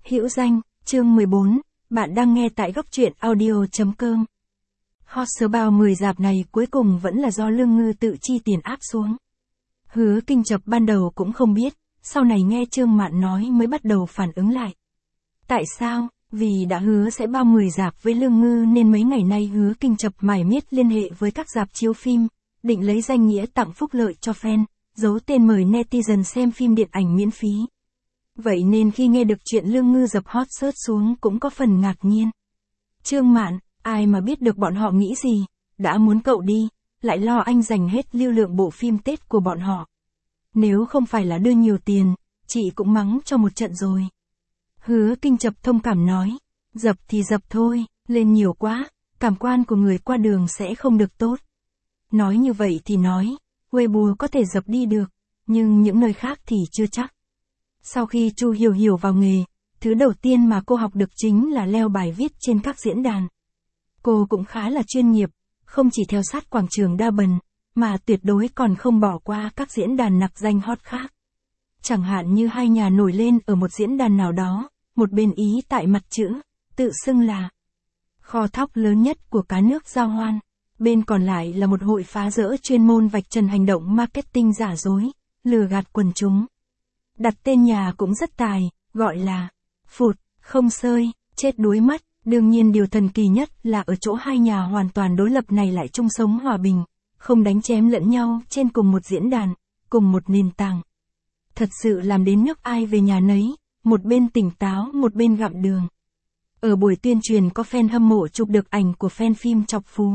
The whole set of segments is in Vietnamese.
Hữu danh, chương 14, bạn đang nghe tại góc truyện audio.com. Hot sale bao 10 rạp này cuối cùng vẫn là do Lương Ngư tự chi tiền áp xuống. Hứa Kinh Chập ban đầu cũng không biết, sau này nghe Trương Mạn nói mới bắt đầu phản ứng lại. Tại sao? Vì đã hứa sẽ bao 10 rạp với Lương Ngư nên mấy ngày nay Hứa Kinh Chập mải miết liên hệ với các rạp chiếu phim, định lấy danh nghĩa tặng phúc lợi cho fan, giấu tên mời netizen xem phim điện ảnh miễn phí. Vậy nên khi nghe được chuyện Lương Ngư dập hot search xuống cũng có phần ngạc nhiên. Trương Mạn, ai mà biết được bọn họ nghĩ gì, đã muốn cậu đi, lại lo anh dành hết lưu lượng bộ phim Tết của bọn họ. Nếu không phải là đưa nhiều tiền, chị cũng mắng cho một trận rồi. Hứa Kinh Chập thông cảm nói, dập thì dập thôi, lên nhiều quá, cảm quan của người qua đường sẽ không được tốt. Nói như vậy thì nói, Weibo có thể dập đi được, nhưng những nơi khác thì chưa chắc. Sau khi Chu Hiểu Hiểu vào nghề, thứ đầu tiên mà cô học được chính là leo bài viết trên các diễn đàn. Cô cũng khá là chuyên nghiệp, không chỉ theo sát quảng trường đa bần, mà tuyệt đối còn không bỏ qua các diễn đàn nặc danh hot khác. Chẳng hạn như hai nhà nổi lên ở một diễn đàn nào đó, một bên ý tại mặt chữ, tự xưng là kho thóc lớn nhất của cá nước Giao Hoan, bên còn lại là một hội phá rỡ chuyên môn vạch trần hành động marketing giả dối, lừa gạt quần chúng. Đặt tên nhà cũng rất tài, gọi là phụt, không sơi, chết đuối mất. Đương nhiên điều thần kỳ nhất là ở chỗ hai nhà hoàn toàn đối lập này lại chung sống hòa bình, không đánh chém lẫn nhau trên cùng một diễn đàn, cùng một nền tảng. Thật sự làm đến nước ai về nhà nấy, một bên tỉnh táo một bên gặm đường. Ở buổi tuyên truyền có fan hâm mộ chụp được ảnh của fan phim chọc phú.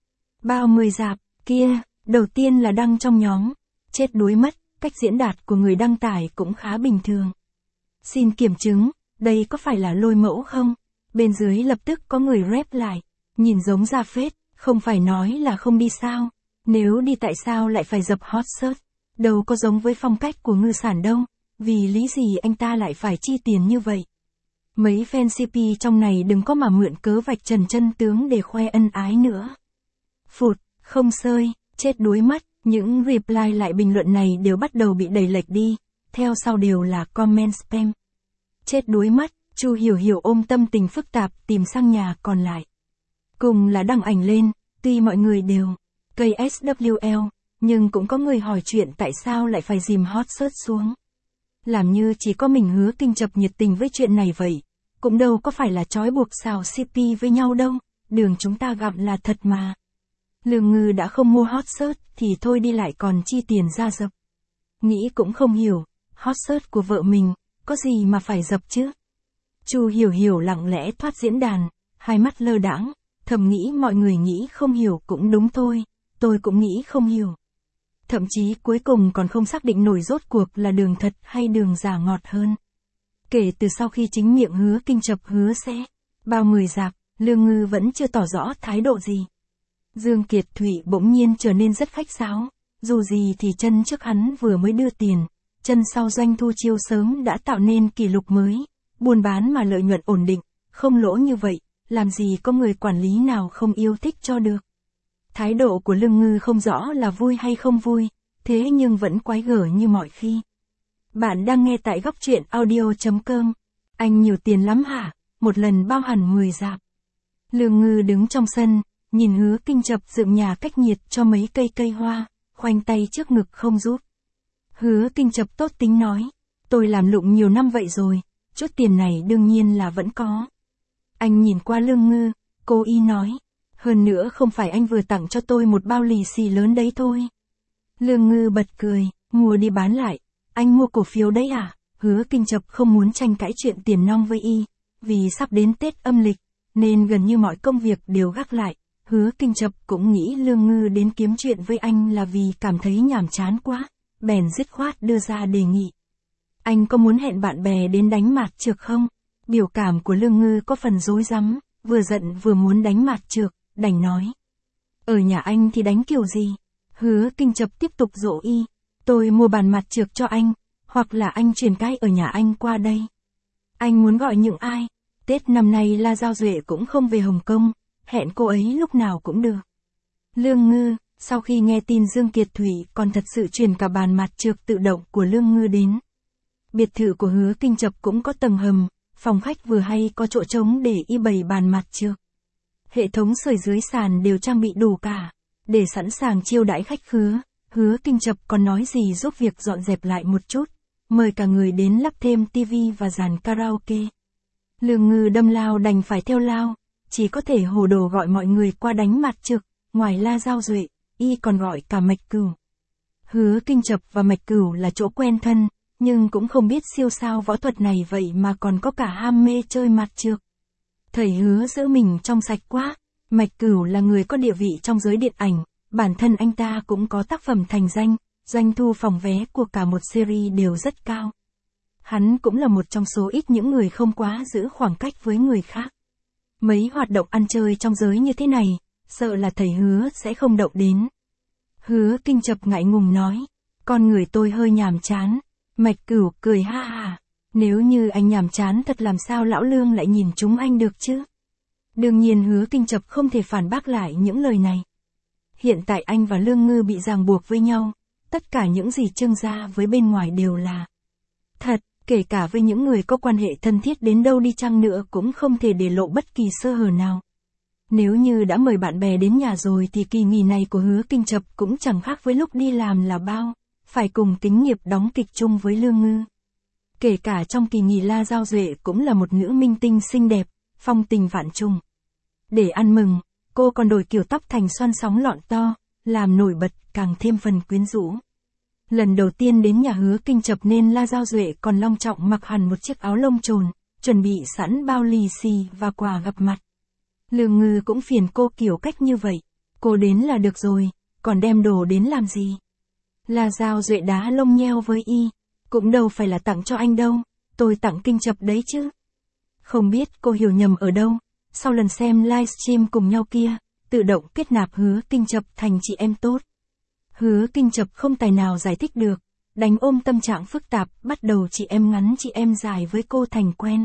Bao 10 rạp, kia, đầu tiên là đăng trong nhóm, chết đuối mất, cách diễn đạt của người đăng tải cũng khá bình thường. Xin kiểm chứng, đây có phải là lôi mẫu không? Bên dưới lập tức có người rep lại, nhìn giống ra phết, không phải nói là không đi sao, nếu đi tại sao lại phải dập hot search, đâu có giống với phong cách của Ngư Sản đâu, vì lý gì anh ta lại phải chi tiền như vậy. Mấy fan CP trong này đừng có mà mượn cớ vạch trần chân tướng để khoe ân ái nữa. Phụt, không sơi, chết đuối mất, những reply lại bình luận này đều bắt đầu bị đẩy lệch đi, theo sau đều là comment spam. Chết đuối mất. Chu Hiểu Hiểu ôm tâm tình phức tạp tìm sang nhà còn lại. Cùng là đăng ảnh lên, tuy mọi người đều KSWL, nhưng cũng có người hỏi chuyện tại sao lại phải dìm hot search xuống. Làm như chỉ có mình Hứa Kinh Chập nhiệt tình với chuyện này vậy, cũng đâu có phải là trói buộc xào CP với nhau đâu, đường chúng ta gặp là thật mà. Lương Ngư đã không mua hot search thì thôi đi lại còn chi tiền ra dập. Nghĩ cũng không hiểu, hot search của vợ mình, có gì mà phải dập chứ. Chu Hiểu Hiểu lặng lẽ thoát diễn đàn, hai mắt lơ đãng, thầm nghĩ mọi người nghĩ không hiểu cũng đúng thôi, tôi cũng nghĩ không hiểu. Thậm chí cuối cùng còn không xác định nổi rốt cuộc là đường thật hay đường giả ngọt hơn. Kể từ sau khi chính miệng Hứa Kinh Chập hứa sẽ bao 10 rạp, Lương Ngư vẫn chưa tỏ rõ thái độ gì. Dương Kiệt Thụy bỗng nhiên trở nên rất khách sáo, dù gì thì chân trước hắn vừa mới đưa tiền, chân sau doanh thu chiêu sớm đã tạo nên kỷ lục mới. Buôn bán mà lợi nhuận ổn định, không lỗ như vậy, làm gì có người quản lý nào không yêu thích cho được. Thái độ của Lương Ngư không rõ là vui hay không vui, thế nhưng vẫn quái gở như mọi khi. Bạn đang nghe tại góc truyện audio.com. Anh nhiều tiền lắm hả? Một lần bao hẳn 10 rạp. Lương Ngư đứng trong sân, nhìn Hứa Kinh Chập dựng nhà cách nhiệt cho mấy cây hoa, khoanh tay trước ngực không rút. Hứa Kinh Chập tốt tính nói, tôi làm lụng nhiều năm vậy rồi. Chút tiền này đương nhiên là vẫn có. Anh nhìn qua Lương Ngư, cô y nói. Hơn nữa không phải anh vừa tặng cho tôi một bao lì xì lớn đấy thôi. Lương Ngư bật cười, mua đi bán lại. Anh mua cổ phiếu đấy à? Hứa Kinh Chập không muốn tranh cãi chuyện tiền nong với y. Vì sắp đến Tết âm lịch, nên gần như mọi công việc đều gác lại. Hứa Kinh Chập cũng nghĩ Lương Ngư đến kiếm chuyện với anh là vì cảm thấy nhàm chán quá. Bèn dứt khoát đưa ra đề nghị. Anh có muốn hẹn bạn bè đến đánh mạt trược không? Biểu cảm của Lương Ngư có phần rối rắm, vừa giận vừa muốn đánh mạt trược, đành nói. Ở nhà anh thì đánh kiểu gì? Hứa Kinh Chập tiếp tục dỗ y. Tôi mua bàn mạt trược cho anh, hoặc là anh truyền cái ở nhà anh qua đây. Anh muốn gọi những ai? Tết năm nay La Giao Duệ cũng không về Hồng Kông, hẹn cô ấy lúc nào cũng được. Lương Ngư, sau khi nghe tin Dương Kiệt Thụy còn thật sự truyền cả bàn mạt trược tự động của Lương Ngư đến. Biệt thự của Hứa Kinh Chập cũng có tầng hầm, Phòng khách vừa hay có chỗ trống để y bày bàn mặt trược. Hệ thống sưởi dưới sàn đều trang bị đủ cả, để sẵn sàng chiêu đãi khách khứa. Hứa Kinh Chập còn nói gì giúp việc dọn dẹp lại một chút, mời cả người đến lắp thêm tivi và dàn karaoke. Lương Ngư đâm lao đành phải theo lao, chỉ có thể hồ đồ gọi mọi người qua đánh mặt trược. Ngoài La Giao Duệ, y còn gọi cả Mạch Cửu. Hứa Kinh Chập và Mạch Cửu là chỗ quen thân, nhưng cũng không biết siêu sao võ thuật này vậy mà còn có cả ham mê chơi mặt trược. Thầy Hứa giữ mình trong sạch quá. Mạch Cửu là người có địa vị trong giới điện ảnh, bản thân anh ta cũng có tác phẩm thành danh, doanh thu phòng vé của cả một series đều rất cao. Hắn cũng là một trong số ít những người không quá giữ khoảng cách với người khác. Mấy hoạt động ăn chơi trong giới như thế này, sợ là thầy Hứa sẽ không động đến. Hứa Kinh Chập ngại ngùng nói, con người tôi hơi nhàm chán. Mạch Cửu cười ha ha, nếu như anh nhàm chán thật làm sao lão Lương lại nhìn chúng anh được chứ? Đương nhiên Hứa Kinh Chập không thể phản bác lại những lời này. Hiện tại anh và Lương Ngư bị ràng buộc với nhau, tất cả những gì trưng ra với bên ngoài đều là thật, kể cả với những người có quan hệ thân thiết đến đâu đi chăng nữa cũng không thể để lộ bất kỳ sơ hở nào. Nếu như đã mời bạn bè đến nhà rồi thì kỳ nghỉ này của Hứa Kinh Chập cũng chẳng khác với lúc đi làm là bao, phải cùng kính nghiệp đóng kịch chung với Lương Ngư. Kể cả trong kỳ nghỉ La Giao Duệ cũng là một nữ minh tinh xinh đẹp, phong tình vạn trùng. Để ăn mừng, cô còn đổi kiểu tóc thành xoăn sóng lọn to, làm nổi bật càng thêm phần quyến rũ. Lần đầu tiên đến nhà Hứa Kinh Chập nên La Giao Duệ còn long trọng mặc hẳn một chiếc áo lông trồn, chuẩn bị sẵn bao lì xì và quà gặp mặt. Lương Ngư cũng phiền cô kiểu cách như vậy, cô đến là được rồi, còn đem đồ đến làm gì? La Giao Duệ đá lông nheo với y, cũng đâu phải là tặng cho anh đâu, tôi tặng Kinh Chập đấy chứ. Không biết cô hiểu nhầm ở đâu, sau lần xem livestream cùng nhau kia, tự động kết nạp Hứa Kinh Chập thành chị em tốt. Hứa Kinh Chập không tài nào giải thích được, đánh ôm tâm trạng phức tạp, bắt đầu chị em ngắn chị em dài với cô thành quen.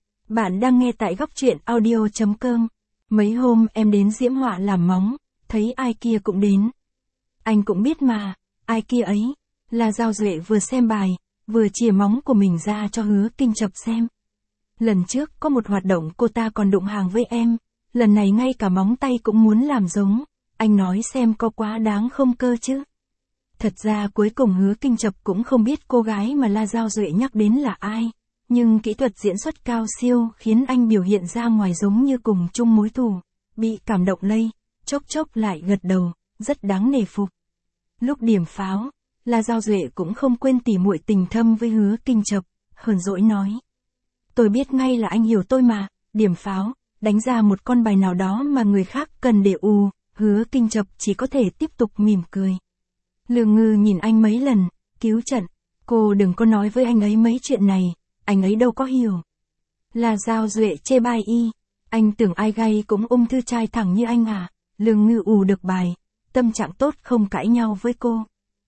Bạn đang nghe tại góc truyện audio.com. Mấy hôm em đến Diễm Họa làm móng, thấy ai kia cũng đến. Anh cũng biết mà, ai kia ấy, là Giao Duệ vừa xem bài, vừa chìa móng của mình ra cho Hứa Kinh Chập xem. Lần trước có một hoạt động cô ta còn đụng hàng với em, lần này ngay cả móng tay cũng muốn làm giống, anh nói xem có quá đáng không cơ chứ. Thật ra cuối cùng Hứa Kinh Chập cũng không biết cô gái mà La Giao Duệ nhắc đến là ai, nhưng kỹ thuật diễn xuất cao siêu khiến anh biểu hiện ra ngoài giống như cùng chung mối thù, bị cảm động lây, chốc chốc lại gật đầu, rất đáng nể phục. Lúc điểm pháo, La Giao Duệ cũng không quên tỉ muội tình thâm với Hứa Kinh Chập, hờn dỗi nói. Tôi biết ngay là anh hiểu tôi mà, điểm pháo, đánh ra một con bài nào đó mà người khác cần để Hứa Kinh Chập chỉ có thể tiếp tục mỉm cười. Lương Ngư nhìn anh mấy lần, cứu trận, cô đừng có nói với anh ấy mấy chuyện này, anh ấy đâu có hiểu. La Giao Duệ chê bai y, anh tưởng ai gay cũng ung thư trai thẳng như anh à, Lương Ngư được bài, tâm trạng tốt không cãi nhau với cô.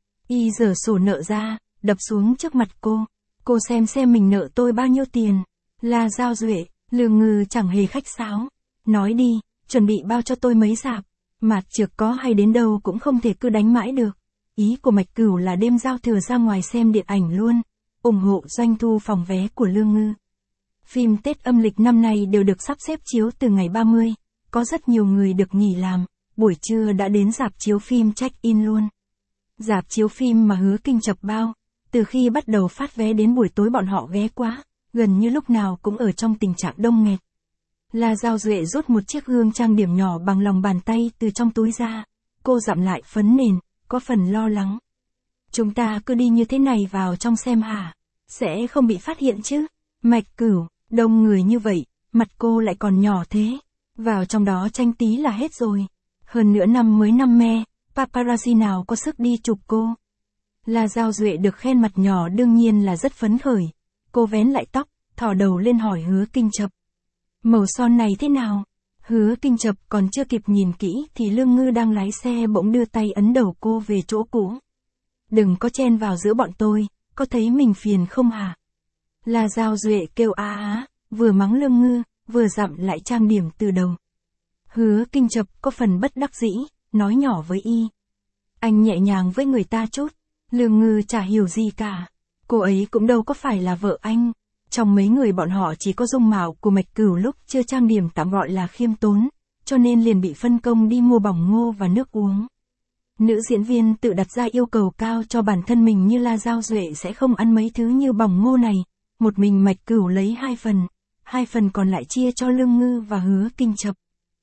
Y giở sổ nợ ra, đập xuống trước mặt cô xem mình nợ tôi bao nhiêu tiền. La Giao Duệ, Lương Ngư chẳng hề khách sáo, nói đi, chuẩn bị bao cho tôi mấy rạp, mặt trược có hay đến đâu cũng không thể cứ đánh mãi được. Ý của Mạch Cửu là đêm giao thừa ra ngoài xem điện ảnh luôn, ủng hộ doanh thu phòng vé của Lương Ngư. Phim Tết âm lịch năm nay đều được sắp xếp chiếu từ ngày 30, có rất nhiều người được nghỉ làm, buổi trưa đã đến rạp chiếu phim check-in luôn. Rạp chiếu phim mà Hứa Kinh Chập bao, từ khi bắt đầu phát vé đến buổi tối bọn họ ghé quá, gần như lúc nào cũng ở trong tình trạng đông nghẹt. La Giao Duệ rút một chiếc gương trang điểm nhỏ bằng lòng bàn tay từ trong túi ra, cô dặm lại phấn nền, có phần lo lắng. Chúng ta cứ đi như thế này vào trong xem hả? Sẽ không bị phát hiện chứ? Mạch Cửu, đông người như vậy, mặt cô lại còn nhỏ thế. Vào trong đó tranh tí là hết rồi. Hơn nữa năm mới năm me, paparazzi nào có sức đi chụp cô. La Giao Duệ được khen mặt nhỏ đương nhiên là rất phấn khởi. Cô vén lại tóc, thò đầu lên hỏi Hứa Kinh Chập. Màu son này thế nào? Hứa Kinh Chập còn chưa kịp nhìn kỹ thì Lương Ngư đang lái xe bỗng đưa tay ấn đầu cô về chỗ cũ. Đừng có chen vào giữa bọn tôi, có thấy mình phiền không hả? La Giao Duệ kêu á, vừa mắng Lương Ngư, vừa dặm lại trang điểm từ đầu. Hứa Kinh Chập có phần bất đắc dĩ, nói nhỏ với y. Anh nhẹ nhàng với người ta chút, Lương Ngư chả hiểu gì cả. Cô ấy cũng đâu có phải là vợ anh. Trong mấy người bọn họ chỉ có dung mạo của Mạch Cửu lúc chưa trang điểm tạm gọi là khiêm tốn, cho nên liền bị phân công đi mua bỏng ngô và nước uống. Nữ diễn viên tự đặt ra yêu cầu cao cho bản thân mình như La Giao Duệ sẽ không ăn mấy thứ như bỏng ngô này, một mình Mạch Cửu lấy 2 phần còn lại chia cho Lương Ngư và Hứa Kinh Chập.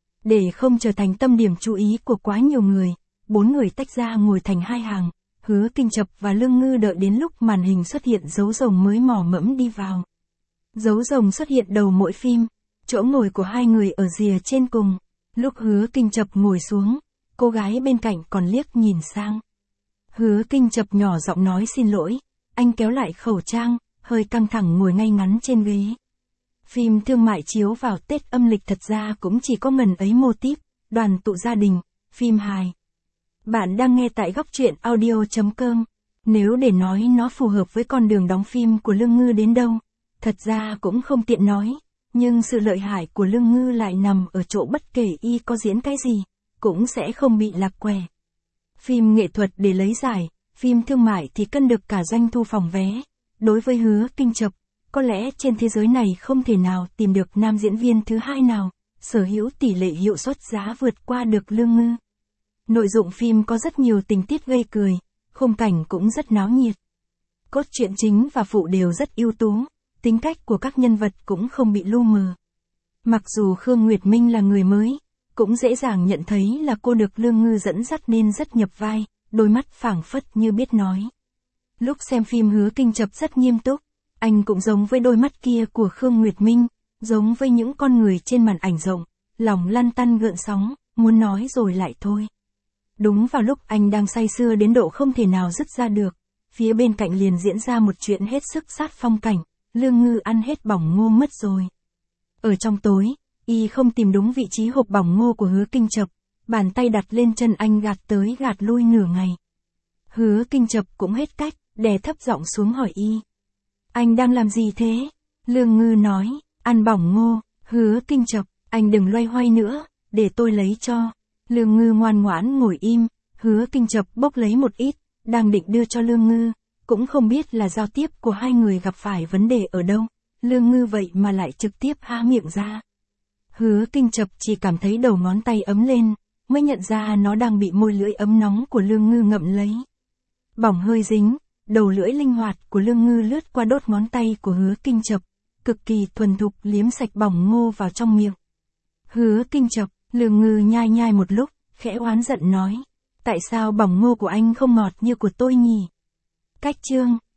Để không trở thành tâm điểm chú ý của quá nhiều người, 4 người tách ra ngồi thành 2 hàng, Hứa Kinh Chập và Lương Ngư đợi đến lúc màn hình xuất hiện dấu rồng mới mò mẫm đi vào. Dấu rồng xuất hiện đầu mỗi phim, chỗ ngồi của 2 người ở rìa trên cùng. Lúc Hứa Kinh Chập ngồi xuống, cô gái bên cạnh còn liếc nhìn sang. Hứa Kinh Chập nhỏ giọng nói xin lỗi, anh kéo lại khẩu trang, hơi căng thẳng ngồi ngay ngắn trên ghế. Phim thương mại chiếu vào Tết âm lịch thật ra cũng chỉ có ngần ấy mô típ, đoàn tụ gia đình, phim hài. Bạn đang nghe tại góc truyện audio.com. Nếu để nói nó phù hợp với con đường đóng phim của Lương Ngư đến đâu, thật ra cũng không tiện nói, nhưng sự lợi hại của Lương Ngư lại nằm ở chỗ bất kể y có diễn cái gì, cũng sẽ không bị lạc què. Phim nghệ thuật để lấy giải, phim thương mại thì cân được cả doanh thu phòng vé. Đối với Hứa Kinh Chập, có lẽ trên thế giới này không thể nào tìm được nam diễn viên thứ hai nào, sở hữu tỷ lệ hiệu suất giá vượt qua được Lương Ngư. Nội dung phim có rất nhiều tình tiết gây cười, khung cảnh cũng rất náo nhiệt. Cốt truyện chính và phụ đều rất ưu tú, tính cách của các nhân vật cũng không bị lu mờ. Mặc dù Khương Nguyệt Minh là người mới, cũng dễ dàng nhận thấy là cô được Lương Ngư dẫn dắt nên rất nhập vai, đôi mắt phảng phất như biết nói. Lúc xem phim Hứa Kinh Chập rất nghiêm túc, anh cũng giống với đôi mắt kia của Khương Nguyệt Minh, giống với những con người trên màn ảnh rộng, lòng lăn tăn gợn sóng, muốn nói rồi lại thôi. Đúng vào lúc anh đang say sưa đến độ không thể nào dứt ra được, phía bên cạnh liền diễn ra một chuyện hết sức sát phong cảnh, Lương Ngư ăn hết bỏng ngô mất rồi. Ở trong tối, y không tìm đúng vị trí hộp bỏng ngô của Hứa Kinh Chập, bàn tay đặt lên chân anh gạt tới gạt lui nửa ngày. Hứa Kinh Chập cũng hết cách, đè thấp giọng xuống hỏi y. Anh đang làm gì thế? Lương Ngư nói, ăn bỏng ngô. Hứa Kinh Chập, anh đừng loay hoay nữa, để tôi lấy cho. Lương Ngư ngoan ngoãn ngồi im, Hứa Kinh Chập bốc lấy một ít, đang định đưa cho Lương Ngư, cũng không biết là giao tiếp của hai người gặp phải vấn đề ở đâu. Lương Ngư vậy mà lại trực tiếp há miệng ra. Hứa Kinh Chập chỉ cảm thấy đầu ngón tay ấm lên, mới nhận ra nó đang bị môi lưỡi ấm nóng của Lương Ngư ngậm lấy. Bỏng hơi dính, đầu lưỡi linh hoạt của Lương Ngư lướt qua đốt ngón tay của Hứa Kinh Chập, cực kỳ thuần thục liếm sạch bỏng ngô vào trong miệng. Hứa Kinh Chập, Lương Ngư nhai nhai một lúc, khẽ oán giận nói, tại sao bỏng ngô của anh không ngọt như của tôi nhỉ? Cách chương